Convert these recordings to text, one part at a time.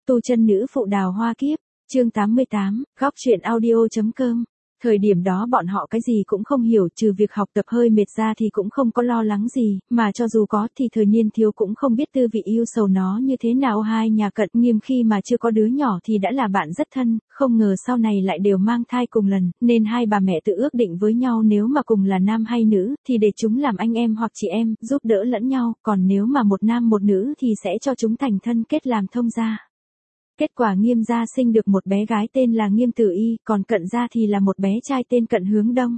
Tu chân nữ phụ đào hoa kiếp, chương 88, góc truyện audio.com. Thời điểm đó bọn họ cái gì cũng không hiểu, trừ việc học tập hơi mệt ra thì cũng không có lo lắng gì, mà cho dù có thì thời niên thiếu cũng không biết tư vị yêu sầu nó như thế nào. Hai nhà Cận Nghiêm khi mà chưa có đứa nhỏ thì đã là bạn rất thân, không ngờ sau này lại đều mang thai cùng lần, nên hai bà mẹ tự ước định với nhau nếu mà cùng là nam hay nữ thì để chúng làm anh em hoặc chị em, giúp đỡ lẫn nhau, còn nếu mà một nam một nữ thì sẽ cho chúng thành thân kết làm thông gia. Kết quả Nghiêm gia sinh được một bé gái tên là Nghiêm Tử Y, còn Cận gia thì là một bé trai tên Cận Hướng Đông.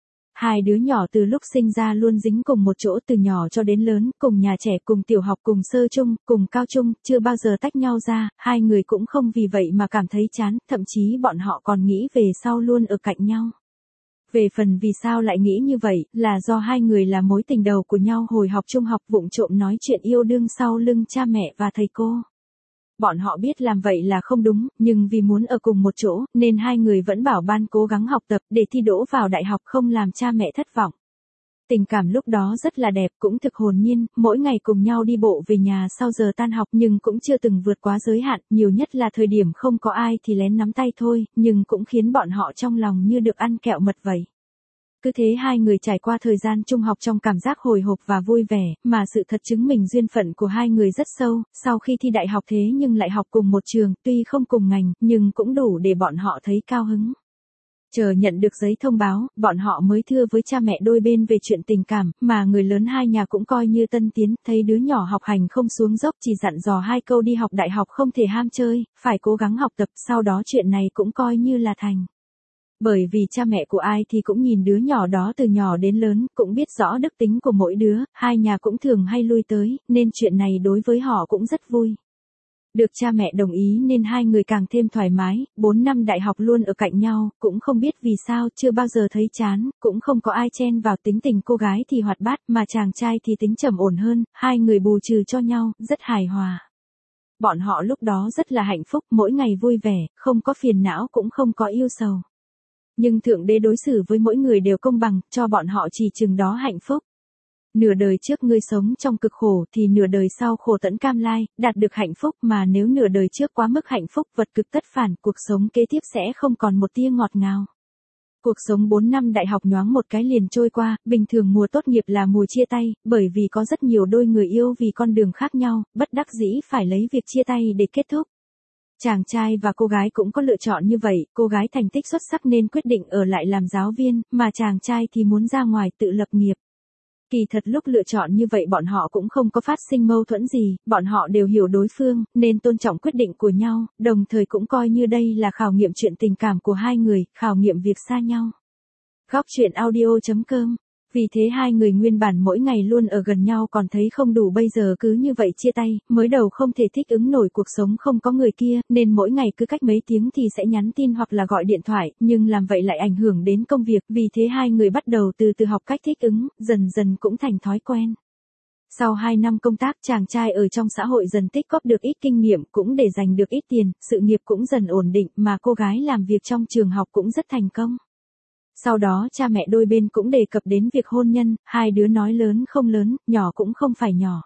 Hai đứa nhỏ từ lúc sinh ra luôn dính cùng một chỗ, từ nhỏ cho đến lớn, cùng nhà trẻ, cùng tiểu học, cùng sơ trung, cùng cao trung, chưa bao giờ tách nhau ra. Hai người cũng không vì vậy mà cảm thấy chán, thậm chí bọn họ còn nghĩ về sau luôn ở cạnh nhau. Về phần vì sao lại nghĩ như vậy, là do hai người là mối tình đầu của nhau hồi học trung học, vụng trộm nói chuyện yêu đương sau lưng cha mẹ và thầy cô. Bọn họ biết làm vậy là không đúng, nhưng vì muốn ở cùng một chỗ, nên hai người vẫn bảo ban cố gắng học tập để thi đỗ vào đại học, không làm cha mẹ thất vọng. Tình cảm lúc đó rất là đẹp, cũng thực hồn nhiên, mỗi ngày cùng nhau đi bộ về nhà sau giờ tan học, nhưng cũng chưa từng vượt quá giới hạn, nhiều nhất là thời điểm không có ai thì lén nắm tay thôi, nhưng cũng khiến bọn họ trong lòng như được ăn kẹo mật vậy. Cứ thế hai người trải qua thời gian trung học trong cảm giác hồi hộp và vui vẻ, mà sự thật chứng minh duyên phận của hai người rất sâu. Sau khi thi đại học thế nhưng lại học cùng một trường, tuy không cùng ngành, nhưng cũng đủ để bọn họ thấy cao hứng. Chờ nhận được giấy thông báo, bọn họ mới thưa với cha mẹ đôi bên về chuyện tình cảm, mà người lớn hai nhà cũng coi như tân tiến, thấy đứa nhỏ học hành không xuống dốc, chỉ dặn dò hai câu đi học đại học không thể ham chơi, phải cố gắng học tập, sau đó chuyện này cũng coi như là thành. Bởi vì cha mẹ của ai thì cũng nhìn đứa nhỏ đó từ nhỏ đến lớn, cũng biết rõ đức tính của mỗi đứa, hai nhà cũng thường hay lui tới, nên chuyện này đối với họ cũng rất vui. Được cha mẹ đồng ý nên hai người càng thêm thoải mái, 4 năm đại học luôn ở cạnh nhau, cũng không biết vì sao chưa bao giờ thấy chán, cũng không có ai chen vào. Tính tình cô gái thì hoạt bát, mà chàng trai thì tính trầm ổn hơn, hai người bù trừ cho nhau, rất hài hòa. Bọn họ lúc đó rất là hạnh phúc, mỗi ngày vui vẻ, không có phiền não cũng không có yêu sầu. Nhưng Thượng Đế đối xử với mỗi người đều công bằng, cho bọn họ chỉ chừng đó hạnh phúc. Nửa đời trước ngươi sống trong cực khổ thì nửa đời sau khổ tẫn cam lai, đạt được hạnh phúc, mà nếu nửa đời trước quá mức hạnh phúc, vật cực tất phản, cuộc sống kế tiếp sẽ không còn một tia ngọt ngào. Cuộc sống 4 năm đại học nhoáng một cái liền trôi qua, bình thường mùa tốt nghiệp là mùa chia tay, bởi vì có rất nhiều đôi người yêu vì con đường khác nhau, bất đắc dĩ phải lấy việc chia tay để kết thúc. Chàng trai và cô gái cũng có lựa chọn như vậy, cô gái thành tích xuất sắc nên quyết định ở lại làm giáo viên, mà chàng trai thì muốn ra ngoài tự lập nghiệp. Kỳ thật lúc lựa chọn như vậy bọn họ cũng không có phát sinh mâu thuẫn gì, bọn họ đều hiểu đối phương, nên tôn trọng quyết định của nhau, đồng thời cũng coi như đây là khảo nghiệm chuyện tình cảm của hai người, khảo nghiệm việc xa nhau. Góc truyện audio.com. Vì thế hai người nguyên bản mỗi ngày luôn ở gần nhau còn thấy không đủ, bây giờ cứ như vậy chia tay, mới đầu không thể thích ứng nổi cuộc sống không có người kia, nên mỗi ngày cứ cách mấy tiếng thì sẽ nhắn tin hoặc là gọi điện thoại, nhưng làm vậy lại ảnh hưởng đến công việc, vì thế hai người bắt đầu từ từ học cách thích ứng, dần dần cũng thành thói quen. Sau 2 năm công tác, chàng trai ở trong xã hội dần tích góp được ít kinh nghiệm, cũng để dành được ít tiền, sự nghiệp cũng dần ổn định, mà cô gái làm việc trong trường học cũng rất thành công. Sau đó cha mẹ đôi bên cũng đề cập đến việc hôn nhân, hai đứa nói lớn không lớn, nhỏ cũng không phải nhỏ.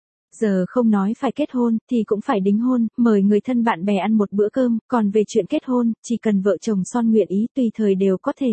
Giờ không nói phải kết hôn, thì cũng phải đính hôn, mời người thân bạn bè ăn một bữa cơm, còn về chuyện kết hôn, chỉ cần vợ chồng son nguyện ý tùy thời đều có thể.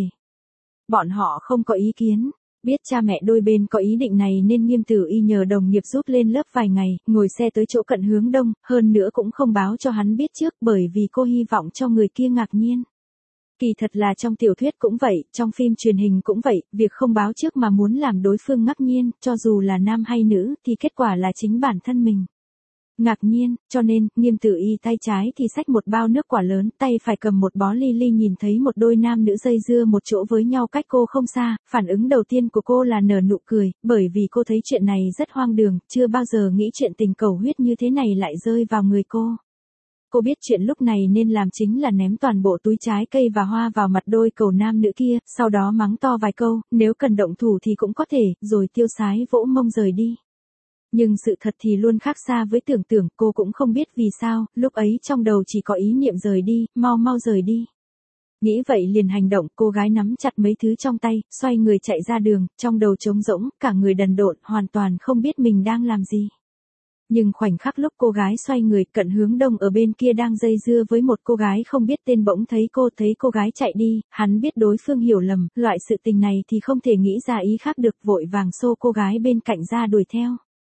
Bọn họ không có ý kiến. Biết cha mẹ đôi bên có ý định này nên Nghiêm Tử Y nhờ đồng nghiệp giúp lên lớp vài ngày, ngồi xe tới chỗ Cận Hướng Đông, hơn nữa cũng không báo cho hắn biết trước, bởi vì cô hy vọng cho người kia ngạc nhiên. Kỳ thật là trong tiểu thuyết cũng vậy, trong phim truyền hình cũng vậy, việc không báo trước mà muốn làm đối phương ngạc nhiên, cho dù là nam hay nữ, thì kết quả là chính bản thân mình ngạc nhiên, cho nên, Nghiêm Tử Y tay trái thì xách một bao nước quả lớn, tay phải cầm một bó ly nhìn thấy một đôi nam nữ dây dưa một chỗ với nhau cách cô không xa, phản ứng đầu tiên của cô là nở nụ cười, bởi vì cô thấy chuyện này rất hoang đường, chưa bao giờ nghĩ chuyện tình cầu huyết như thế này lại rơi vào người cô. Cô biết chuyện lúc này nên làm chính là ném toàn bộ túi trái cây và hoa vào mặt đôi cầu nam nữ kia, sau đó mắng to vài câu, nếu cần động thủ thì cũng có thể, rồi tiêu sái vỗ mông rời đi. Nhưng sự thật thì luôn khác xa với tưởng tượng, cô cũng không biết vì sao, lúc ấy trong đầu chỉ có ý niệm rời đi, mau rời đi. Nghĩ vậy liền hành động, cô gái nắm chặt mấy thứ trong tay, xoay người chạy ra đường, trong đầu trống rỗng, cả người đần độn, hoàn toàn không biết mình đang làm gì. Nhưng khoảnh khắc lúc cô gái xoay người, Cận Hướng Đông ở bên kia đang dây dưa với một cô gái không biết tên bỗng thấy cô gái chạy đi, hắn biết đối phương hiểu lầm, loại sự tình này thì không thể nghĩ ra ý khác được, vội vàng xô cô gái bên cạnh ra đuổi theo.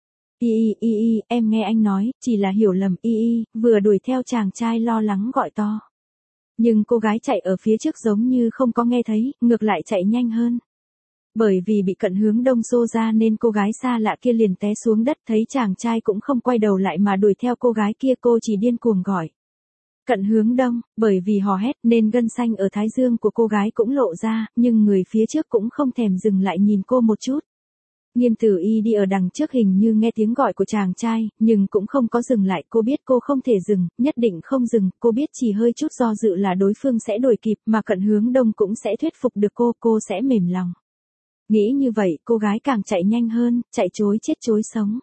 Em nghe anh nói, chỉ là hiểu lầm, vừa đuổi theo chàng trai lo lắng gọi to. Nhưng cô gái chạy ở phía trước giống như không có nghe thấy, ngược lại chạy nhanh hơn. Bởi vì bị Cận Hướng Đông xô ra nên cô gái xa lạ kia liền té xuống đất, thấy chàng trai cũng không quay đầu lại mà đuổi theo cô gái kia, cô chỉ điên cuồng gọi. Cận Hướng Đông, bởi vì hò hét nên gân xanh ở thái dương của cô gái cũng lộ ra, nhưng người phía trước cũng không thèm dừng lại nhìn cô một chút. Nghiêm Tử Y đi ở đằng trước hình như nghe tiếng gọi của chàng trai, nhưng cũng không có dừng lại, cô biết cô không thể dừng, nhất định không dừng, cô biết chỉ hơi chút do dự là đối phương sẽ đuổi kịp mà Cận Hướng Đông cũng sẽ thuyết phục được cô sẽ mềm lòng. Nghĩ như vậy, cô gái càng chạy nhanh hơn, chạy chối chết chối sống.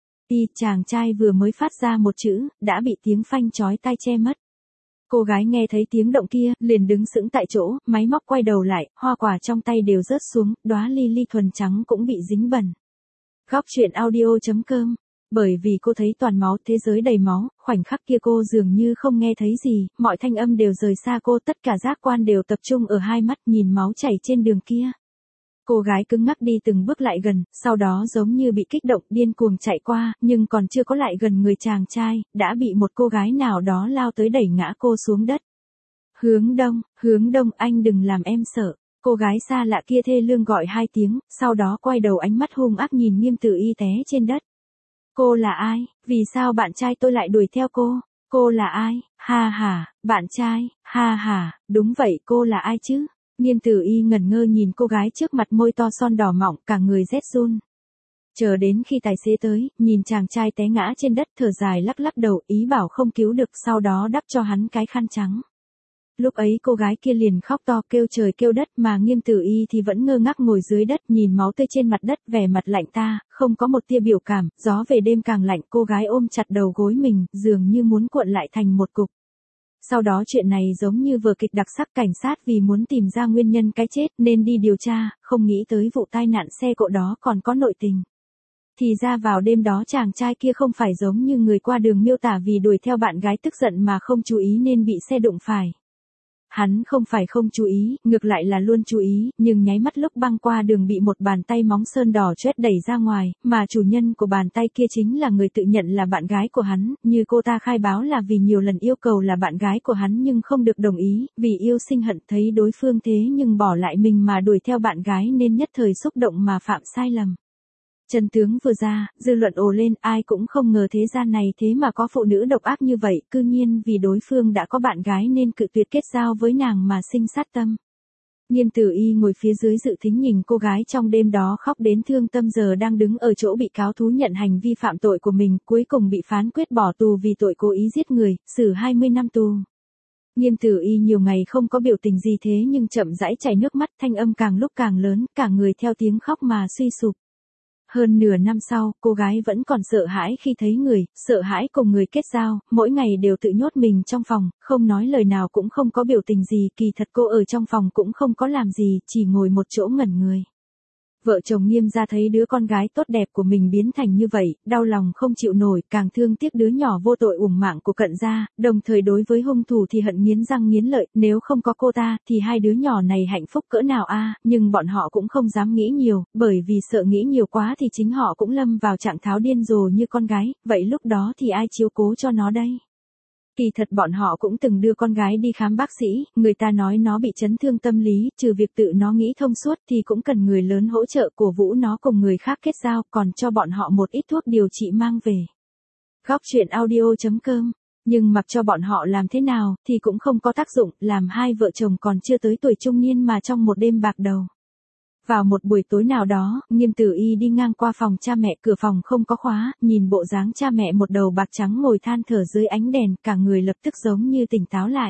Chàng trai vừa mới phát ra một chữ, đã bị tiếng phanh chói tai che mất. Cô gái nghe thấy tiếng động kia, liền đứng sững tại chỗ, máy móc quay đầu lại, hoa quả trong tay đều rớt xuống, đóa lily thuần trắng cũng bị dính bẩn. Góc truyện audio.com. Bởi vì cô thấy toàn máu, thế giới đầy máu, khoảnh khắc kia cô dường như không nghe thấy gì, mọi thanh âm đều rời xa cô, tất cả giác quan đều tập trung ở hai mắt, nhìn máu chảy trên đường kia. Cô gái cứng ngắc đi từng bước lại gần, sau đó giống như bị kích động điên cuồng chạy qua, nhưng còn chưa có lại gần người chàng trai, đã bị một cô gái nào đó lao tới đẩy ngã cô xuống đất. Hướng Đông, anh đừng làm em sợ. Cô gái xa lạ kia thê lương gọi hai tiếng, sau đó quay đầu ánh mắt hung ác nhìn Nghiêm Tử Y té trên đất. Cô là ai? Vì sao bạn trai tôi lại đuổi theo cô? Cô là ai? Ha ha, bạn trai, ha ha, đúng vậy, cô là ai chứ? Nghiêm Tử Y ngẩn ngơ nhìn cô gái trước mặt, môi to son đỏ mọng, cả người rét run. Chờ đến khi tài xế tới, nhìn chàng trai té ngã trên đất, thở dài lắc lắc đầu, ý bảo không cứu được, sau đó đắp cho hắn cái khăn trắng. Lúc ấy cô gái kia liền khóc to kêu trời kêu đất, mà Nghiêm Tử Y thì vẫn ngơ ngác ngồi dưới đất nhìn máu tươi trên mặt đất, vẻ mặt lạnh ta, không có một tia biểu cảm, gió về đêm càng lạnh, cô gái ôm chặt đầu gối mình, dường như muốn cuộn lại thành một cục. Sau đó chuyện này giống như vở kịch đặc sắc, cảnh sát vì muốn tìm ra nguyên nhân cái chết nên đi điều tra, không nghĩ tới vụ tai nạn xe cộ đó còn có nội tình. Thì ra vào đêm đó chàng trai kia không phải giống như người qua đường miêu tả vì đuổi theo bạn gái tức giận mà không chú ý nên bị xe đụng phải. Hắn không phải không chú ý, ngược lại là luôn chú ý, nhưng nháy mắt lúc băng qua đường bị một bàn tay móng sơn đỏ chét đẩy ra ngoài, mà chủ nhân của bàn tay kia chính là người tự nhận là bạn gái của hắn, như cô ta khai báo là vì nhiều lần yêu cầu là bạn gái của hắn nhưng không được đồng ý, vì yêu sinh hận thấy đối phương thế nhưng bỏ lại mình mà đuổi theo bạn gái nên nhất thời xúc động mà phạm sai lầm. Chân tướng vừa ra, dư luận ồ lên, ai cũng không ngờ thế gian này thế mà có phụ nữ độc ác như vậy, cư nhiên vì đối phương đã có bạn gái nên cự tuyệt kết giao với nàng mà sinh sát tâm. Nghiêm Tử Y ngồi phía dưới dự thính nhìn cô gái trong đêm đó khóc đến thương tâm, giờ đang đứng ở chỗ bị cáo thú nhận hành vi phạm tội của mình, cuối cùng bị phán quyết bỏ tù vì tội cố ý giết người, xử 20 năm tù. Nghiêm Tử Y nhiều ngày không có biểu tình gì thế nhưng chậm rãi chảy nước mắt, thanh âm càng lúc càng lớn, cả người theo tiếng khóc mà suy sụp. Hơn nửa năm sau, cô gái vẫn còn sợ hãi khi thấy người, sợ hãi cùng người kết giao, mỗi ngày đều tự nhốt mình trong phòng, không nói lời nào cũng không có biểu tình gì, kỳ thật cô ở trong phòng cũng không có làm gì, chỉ ngồi một chỗ ngẩn người. Vợ chồng Nghiêm gia thấy đứa con gái tốt đẹp của mình biến thành như vậy, đau lòng không chịu nổi, càng thương tiếc đứa nhỏ vô tội uổng mạng của Cận gia, đồng thời đối với hung thủ thì hận nghiến răng nghiến lợi, nếu không có cô ta, thì hai đứa nhỏ này hạnh phúc cỡ nào a, nhưng bọn họ cũng không dám nghĩ nhiều, bởi vì sợ nghĩ nhiều quá thì chính họ cũng lâm vào trạng thái điên rồ như con gái, vậy lúc đó thì ai chiếu cố cho nó đây? Kỳ thật bọn họ cũng từng đưa con gái đi khám bác sĩ, người ta nói nó bị chấn thương tâm lý, trừ việc tự nó nghĩ thông suốt thì cũng cần người lớn hỗ trợ cổ vũ nó cùng người khác kết giao, còn cho bọn họ một ít thuốc điều trị mang về. Góc truyện audio.com. Nhưng mặc cho bọn họ làm thế nào thì cũng không có tác dụng, làm hai vợ chồng còn chưa tới tuổi trung niên mà trong một đêm bạc đầu. Vào một buổi tối nào đó, Nghiêm Tử Y đi ngang qua phòng cha mẹ, cửa phòng không có khóa, nhìn bộ dáng cha mẹ một đầu bạc trắng ngồi than thở dưới ánh đèn, cả người lập tức giống như tỉnh táo lại.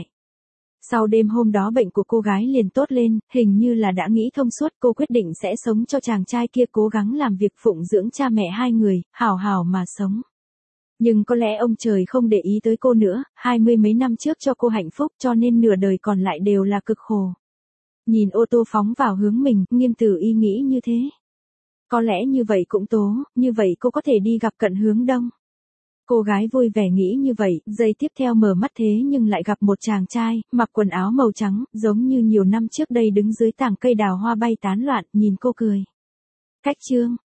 Sau đêm hôm đó bệnh của cô gái liền tốt lên, hình như là đã nghĩ thông suốt, cô quyết định sẽ sống cho chàng trai kia, cố gắng làm việc phụng dưỡng cha mẹ hai người, hảo hảo mà sống. Nhưng có lẽ ông trời không để ý tới cô nữa, 20 mấy năm trước cho cô hạnh phúc cho nên nửa đời còn lại đều là cực khổ. Nhìn ô tô phóng vào hướng mình, Nghiêm Tử Y nghĩ như thế. Có lẽ như vậy cũng tố, như vậy cô có thể đi gặp Cận Hướng Đông. Cô gái vui vẻ nghĩ như vậy, giây tiếp theo mở mắt thế nhưng lại gặp một chàng trai, mặc quần áo màu trắng, giống như nhiều năm trước đây đứng dưới tảng cây đào hoa bay tán loạn, nhìn cô cười. Cách chương